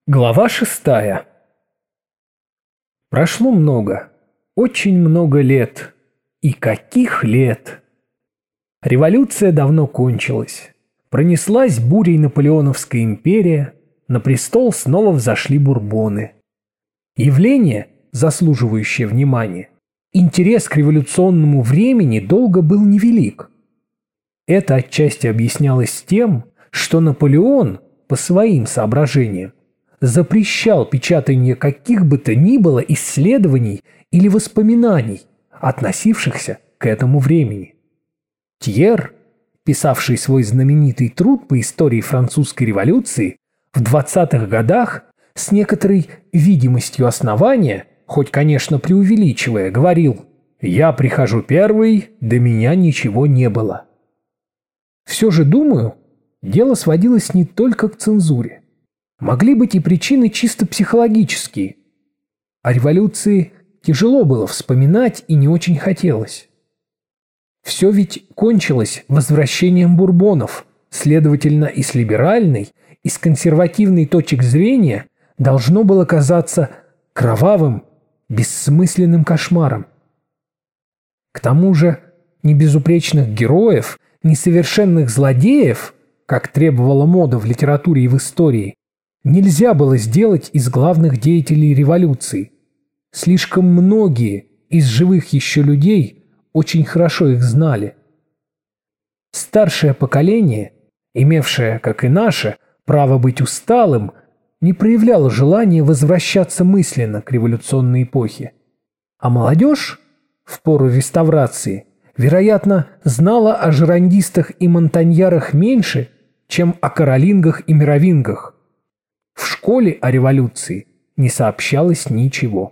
Глава 6. Прошло много, очень много лет. И каких лет! Революция давно кончилась. Пронеслась бурей Наполеоновская империя, на престол снова взошли бурбоны. Явление, заслуживающее внимания, интерес к революционному времени долго был невелик. Это отчасти объяснялось тем, что Наполеон, по своим соображениям, запрещал печатание каких бы то ни было исследований или воспоминаний, относившихся к этому времени. Тьер, писавший свой знаменитый труд по истории французской революции, в 20-х годах с некоторой видимостью основания, хоть, конечно, преувеличивая, говорил: «Я прихожу первый, до меня ничего не было». Все же, думаю, дело сводилось не только к цензуре. Могли быть и причины чисто психологические. О революции тяжело было вспоминать и не очень хотелось. Все ведь кончилось возвращением бурбонов, следовательно, и с либеральной, и с консервативной точек зрения должно было казаться кровавым, бессмысленным кошмаром. К тому же ни безупречных героев, ни совершенных злодеев, как требовала мода в литературе и в истории, нельзя было сделать из главных деятелей революции. Слишком многие из живых еще людей очень хорошо их знали. Старшее поколение, имевшее, как и наше, право быть усталым, не проявляло желания возвращаться мысленно к революционной эпохе. А молодежь, в пору реставрации, вероятно, знала о жерандистах и монтаньярах меньше, чем о каролингах и мировингах. В школе о революции не сообщалось ничего.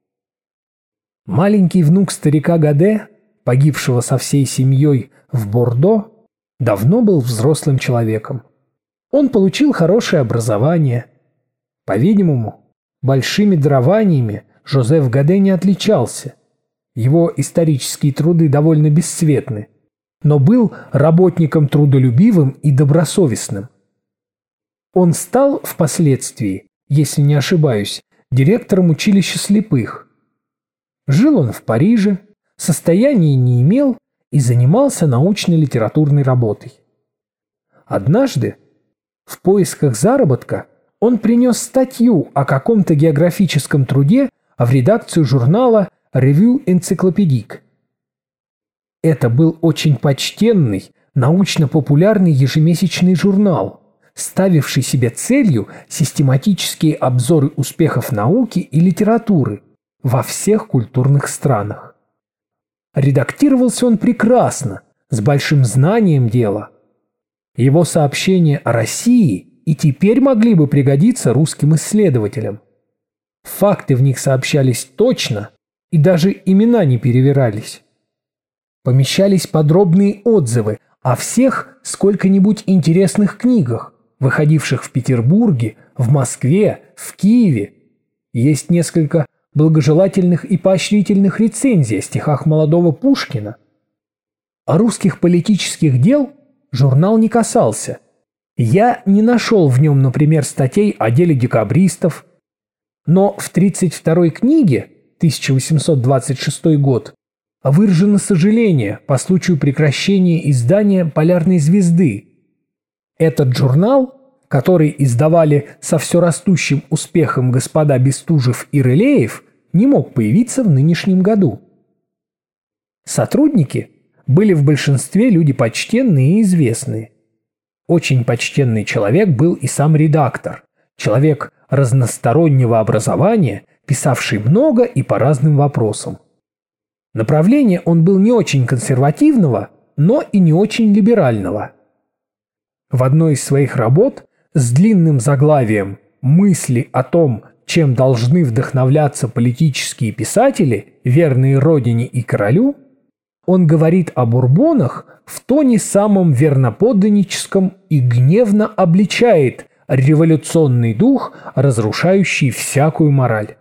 Маленький внук старика Гаде, погибшего со всей семьей в Бордо, давно был взрослым человеком. Он получил хорошее образование. По-видимому, большими дарованиями Жозеф Гаде не отличался. Его исторические труды довольно бесцветны, но был работником трудолюбивым и добросовестным. Он стал впоследствии, если не ошибаюсь, директором училища слепых. Жил он в Париже, состояния не имел и занимался научно-литературной работой. Однажды, в поисках заработка, он принес статью о каком-то географическом труде в редакцию журнала «Ревю энциклопедик». Это был очень почтенный, научно-популярный ежемесячный журнал, ставивший себе целью систематические обзоры успехов науки и литературы во всех культурных странах. Редактировался он прекрасно, с большим знанием дела. Его сообщения о России и теперь могли бы пригодиться русским исследователям. Факты в них сообщались точно, и даже имена не перевирались. Помещались подробные отзывы о всех сколько-нибудь интересных книгах, выходивших в Петербурге, в Москве, в Киеве. Есть несколько благожелательных и поощрительных рецензий о стихах молодого Пушкина. О русских политических дел журнал не касался. Я не нашел в нем, например, статей о деле декабристов, но в 32-й книге, 1826 год, выражено сожаление по случаю прекращения издания «Полярной звезды». Этот журнал, который издавали со все растущим успехом господа Бестужев и Рылеев, не мог появиться в нынешнем году. Сотрудники были в большинстве люди почтенные и известные. Очень почтенный человек был и сам редактор, человек разностороннего образования, писавший много и по разным вопросам. Направление он был не очень консервативного, но и не очень либерального. В одной из своих работ с длинным заглавием «Мысли о том, чем должны вдохновляться политические писатели, верные родине и королю», он говорит о бурбонах в тоне самом верноподданническом и гневно обличает революционный дух, разрушающий всякую мораль.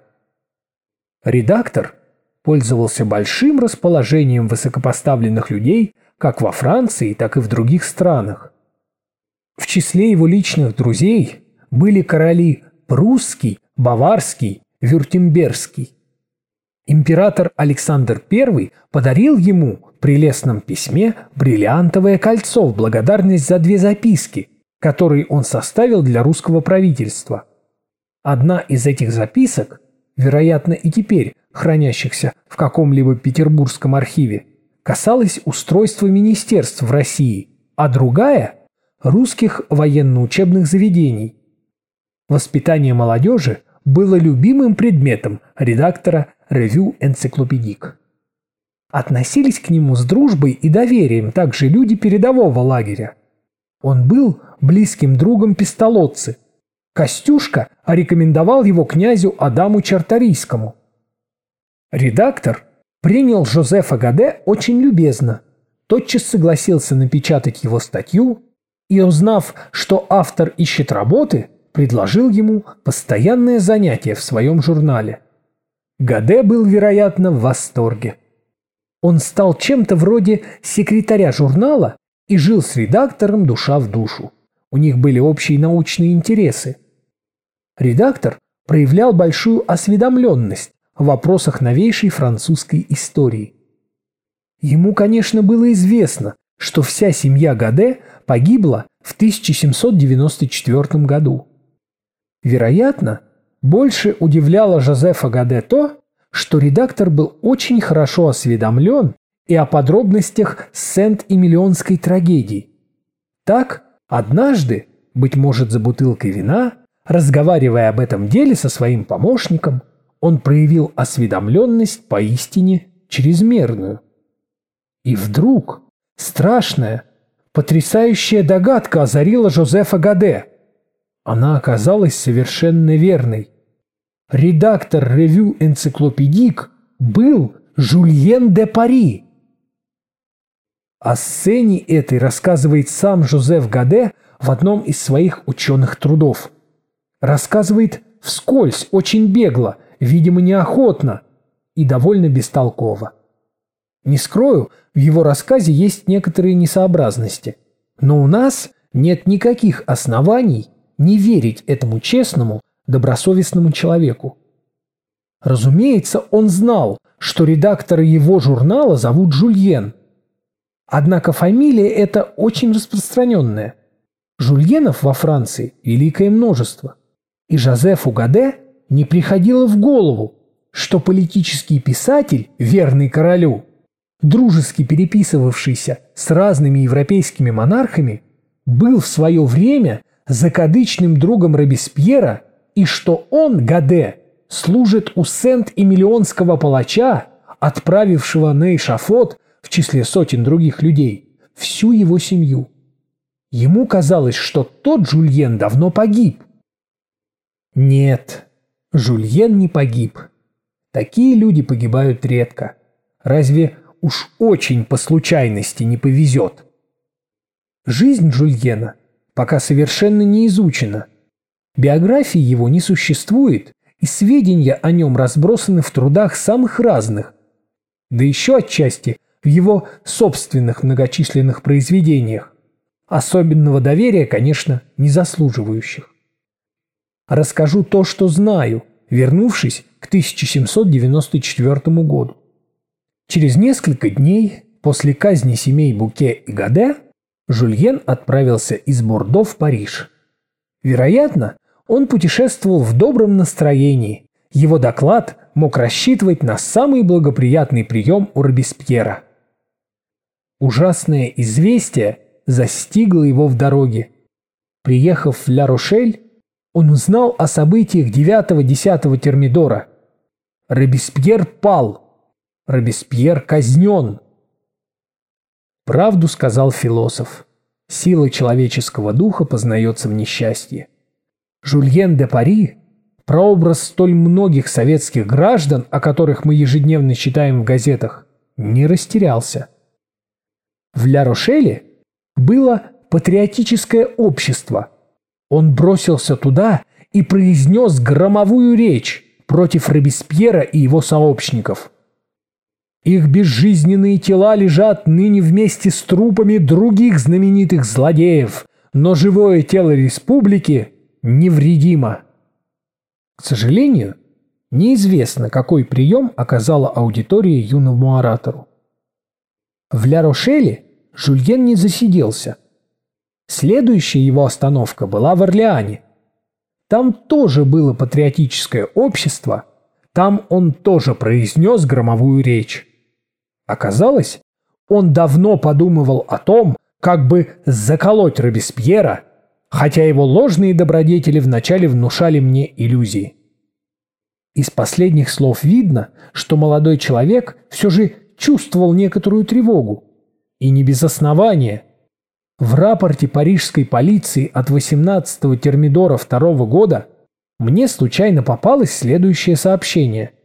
Редактор пользовался большим расположением высокопоставленных людей как во Франции, так и в других странах. В числе его личных друзей были короли прусский, баварский, вюртембергский. Император Александр I подарил ему в прелестном письме бриллиантовое кольцо в благодарность за 2 записки, которые он составил для русского правительства. Одна из этих записок, вероятно и теперь хранящихся в каком-либо петербургском архиве, касалась устройства министерств в России, а другая – русских военно-учебных заведений. Воспитание молодежи было любимым предметом редактора «Ревю Энциклопедик». Относились к нему с дружбой и доверием также люди передового лагеря. Он был близким другом Пестолоцци. Костюшка рекомендовал его князю Адаму Чарторийскому. Редактор принял Жозефа Гаде очень любезно, тотчас согласился напечатать его статью и, узнав, что автор ищет работы, предложил ему постоянное занятие в своем журнале. Гаде был, вероятно, в восторге. Он стал чем-то вроде секретаря журнала и жил с редактором душа в душу. У них были общие научные интересы. Редактор проявлял большую осведомленность в вопросах новейшей французской истории. Ему, конечно, было известно, что вся семья Гаде погибла в 1794 году. Вероятно, больше удивляло Жозефа Гаде то, что редактор был очень хорошо осведомлен и о подробностях Сент-Эмилионской трагедии. Так, однажды, быть может, за бутылкой вина, разговаривая об этом деле со своим помощником, он проявил осведомленность поистине чрезмерную. И вдруг страшная, потрясающая догадка озарила Жозефа Гаде. Она оказалась совершенно верной. Редактор «Ревю Энциклопедик» был Жюльен де Пари. О сцене этой рассказывает сам Жозеф Гаде в одном из своих ученых трудов. Рассказывает вскользь, очень бегло, видимо, неохотно и довольно бестолково. Не скрою, в его рассказе есть некоторые несообразности, но у нас нет никаких оснований не верить этому честному, добросовестному человеку. Разумеется, он знал, что редактора его журнала зовут Жюльен. Однако фамилия эта очень распространенная. Жюльенов во Франции великое множество. И Жозефу Гаде не приходило в голову, что политический писатель, верный королю, дружески переписывавшийся с разными европейскими монархами, был в свое время закадычным другом Робеспьера и что он, Гаде, служит у Сент-Эмилионского палача, отправившего на эшафот в числе сотен других людей всю его семью. Ему казалось, что тот Жюльен давно погиб. Нет, Жюльен не погиб. Такие люди погибают редко. Разве уж очень по случайности не повезет? Жизнь Жюльена пока совершенно не изучена. Биографии его не существует, и сведения о нем разбросаны в трудах самых разных, да еще отчасти в его собственных многочисленных произведениях, особенного доверия, конечно, не заслуживающих. Расскажу то, что знаю, вернувшись к 1794 году. Через несколько дней после казни семей Буке и Гаде Жюльен отправился из Бордо в Париж. Вероятно, он путешествовал в добром настроении. Его доклад мог рассчитывать на самый благоприятный прием у Робеспьера. Ужасное известие застигло его в дороге. Приехав в Ля-Рошель, он узнал о событиях 9-10 Термидора. Робеспьер пал. Робеспьер казнен. Правду сказал философ. Сила человеческого духа познается в несчастье. Жюльен де Пари, прообраз столь многих советских граждан, о которых мы ежедневно читаем в газетах, не растерялся. В Ля-Рошеле было патриотическое общество. Он бросился туда и произнес громовую речь против Робеспьера и его сообщников. Их безжизненные тела лежат ныне вместе с трупами других знаменитых злодеев, но живое тело республики невредимо. К сожалению, неизвестно, какой прием оказала аудитория юному оратору. В Ля-Рошеле Жюльен не засиделся. Следующая его остановка была в Орлеане. Там тоже было патриотическое общество, там он тоже произнес громовую речь. Оказалось, он давно подумывал о том, как бы заколоть Робеспьера, хотя его ложные добродетели вначале внушали мне иллюзии. Из последних слов видно, что молодой человек все же чувствовал некоторую тревогу, и не без основания. В рапорте парижской полиции от 18-го термидора 2-го года мне случайно попалось следующее сообщение.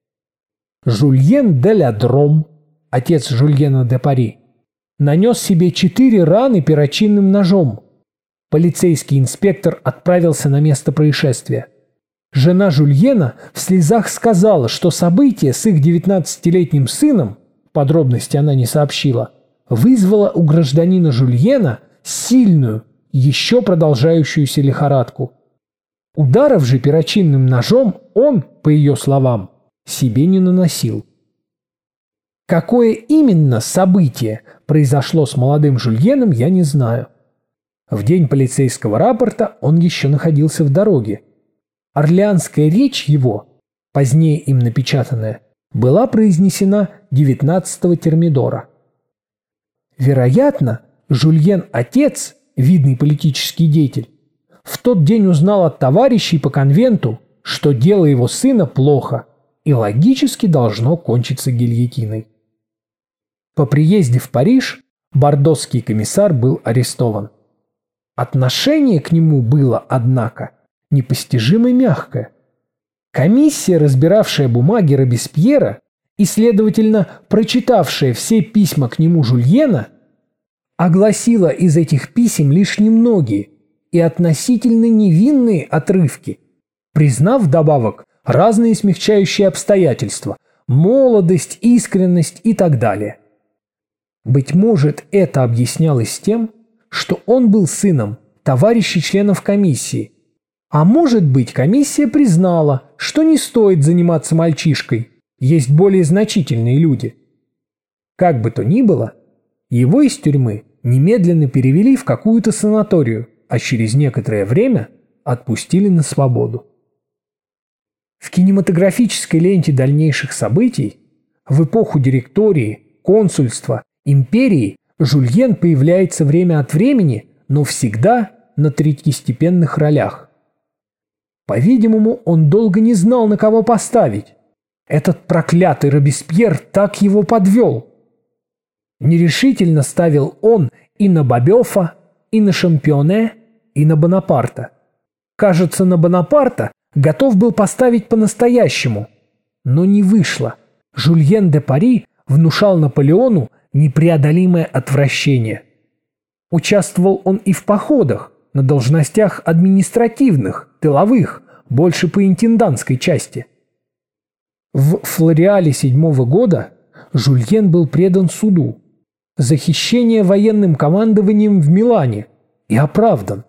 Жюльен де ля Дром, отец Жюльена де Пари, нанес себе 4 раны перочинным ножом. Полицейский инспектор отправился на место происшествия. Жена Жюльена в слезах сказала, что событие с их 19-летним сыном, подробности она не сообщила, вызвало у гражданина Жюльена сильную, еще продолжающуюся лихорадку. Ударов же перочинным ножом он, по ее словам, себе не наносил. Какое именно событие произошло с молодым Жюльеном, я не знаю. В день полицейского рапорта он еще находился в дороге. Орлеанская речь его, позднее им напечатанная, была произнесена 19-го термидора. Вероятно, Жюльен-отец, видный политический деятель, в тот день узнал от товарищей по конвенту, что дело его сына плохо и логически должно кончиться гильотиной. По приезде в Париж бордосский комиссар был арестован. Отношение к нему было, однако, непостижимо мягкое. Комиссия, разбиравшая бумаги Робеспьера и, следовательно, прочитавшая все письма к нему Жюльена, огласила из этих писем лишь немногие и относительно невинные отрывки, признав вдобавок разные смягчающие обстоятельства, молодость, искренность и так далее. Быть может, это объяснялось тем, что он был сыном товарищей членов комиссии, а может быть, комиссия признала, что не стоит заниматься мальчишкой, есть более значительные люди. Как бы то ни было, его из тюрьмы немедленно перевели в какую-то санаторию, а через некоторое время отпустили на свободу. В кинематографической ленте дальнейших событий, в эпоху директории, консульства, империи, Жюльен появляется время от времени, но всегда на третьестепенных ролях. По-видимому, он долго не знал, на кого поставить. Этот проклятый Робеспьер так его подвел. Нерешительно ставил он и на Бабёфа, и на Шампионе, и на Бонапарта. Кажется, на Бонапарта готов был поставить по-настоящему, но не вышло. Жюльен де Пари внушал Наполеону непреодолимое отвращение. Участвовал он и в походах, на должностях административных, тыловых, больше по интендантской части. В Флориале 7-го года Жюльен был предан суду за хищение военным командованием в Милане и оправдан.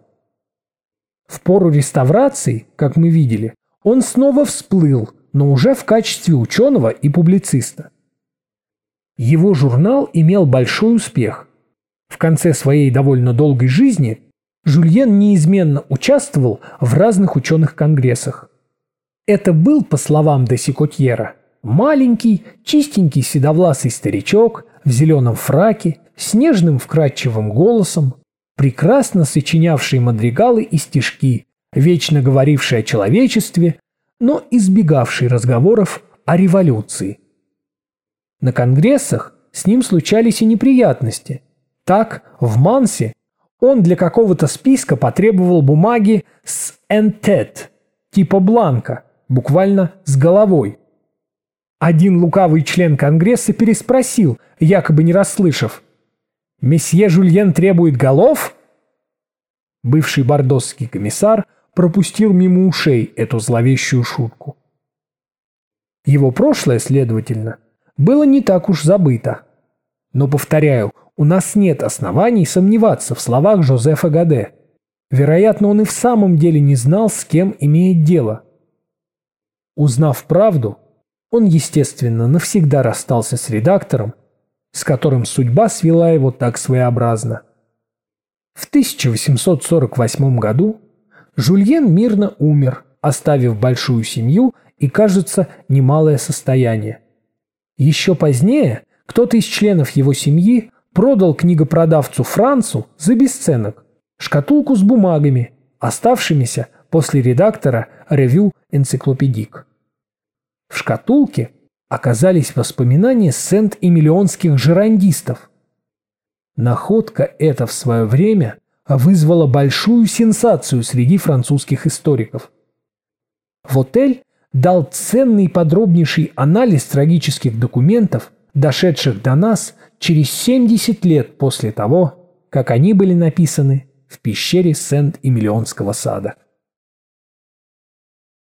В пору реставрации, как мы видели, он снова всплыл, но уже в качестве ученого и публициста. Его журнал имел большой успех. В конце своей довольно долгой жизни Жюльен неизменно участвовал в разных ученых конгрессах. Это был, по словам де Сикотьера, маленький, чистенький седовласый старичок в зеленом фраке, с нежным вкрадчивым голосом, прекрасно сочинявший мадригалы и стишки, вечно говоривший о человечестве, но избегавший разговоров о революции. На конгрессах с ним случались и неприятности. Так, в Мансе он для какого-то списка потребовал бумаги с «en tête», типа бланка, буквально с головой. Один лукавый член Конгресса переспросил, якобы не расслышав: «Месье Жюльен требует голов?» Бывший бордосский комиссар пропустил мимо ушей эту зловещую шутку. Его прошлое, следовательно, было не так уж забыто. Но, повторяю, у нас нет оснований сомневаться в словах Жозефа Гаде. Вероятно, он и в самом деле не знал, с кем имеет дело. Узнав правду, он, естественно, навсегда расстался с редактором, с которым судьба свела его так своеобразно. В 1848 году Жюльен мирно умер, оставив большую семью и, кажется, немалое состояние. Еще позднее кто-то из членов его семьи продал книгопродавцу Францу за бесценок шкатулку с бумагами, оставшимися после редактора «Ревю энциклопедик». В шкатулке оказались воспоминания сент-эмилионских жерандистов. Находка эта в свое время вызвала большую сенсацию среди французских историков. Вотель дал ценный подробнейший анализ трагических документов, дошедших до нас через 70 лет после того, как они были написаны в пещере Сент-Эмилионского сада.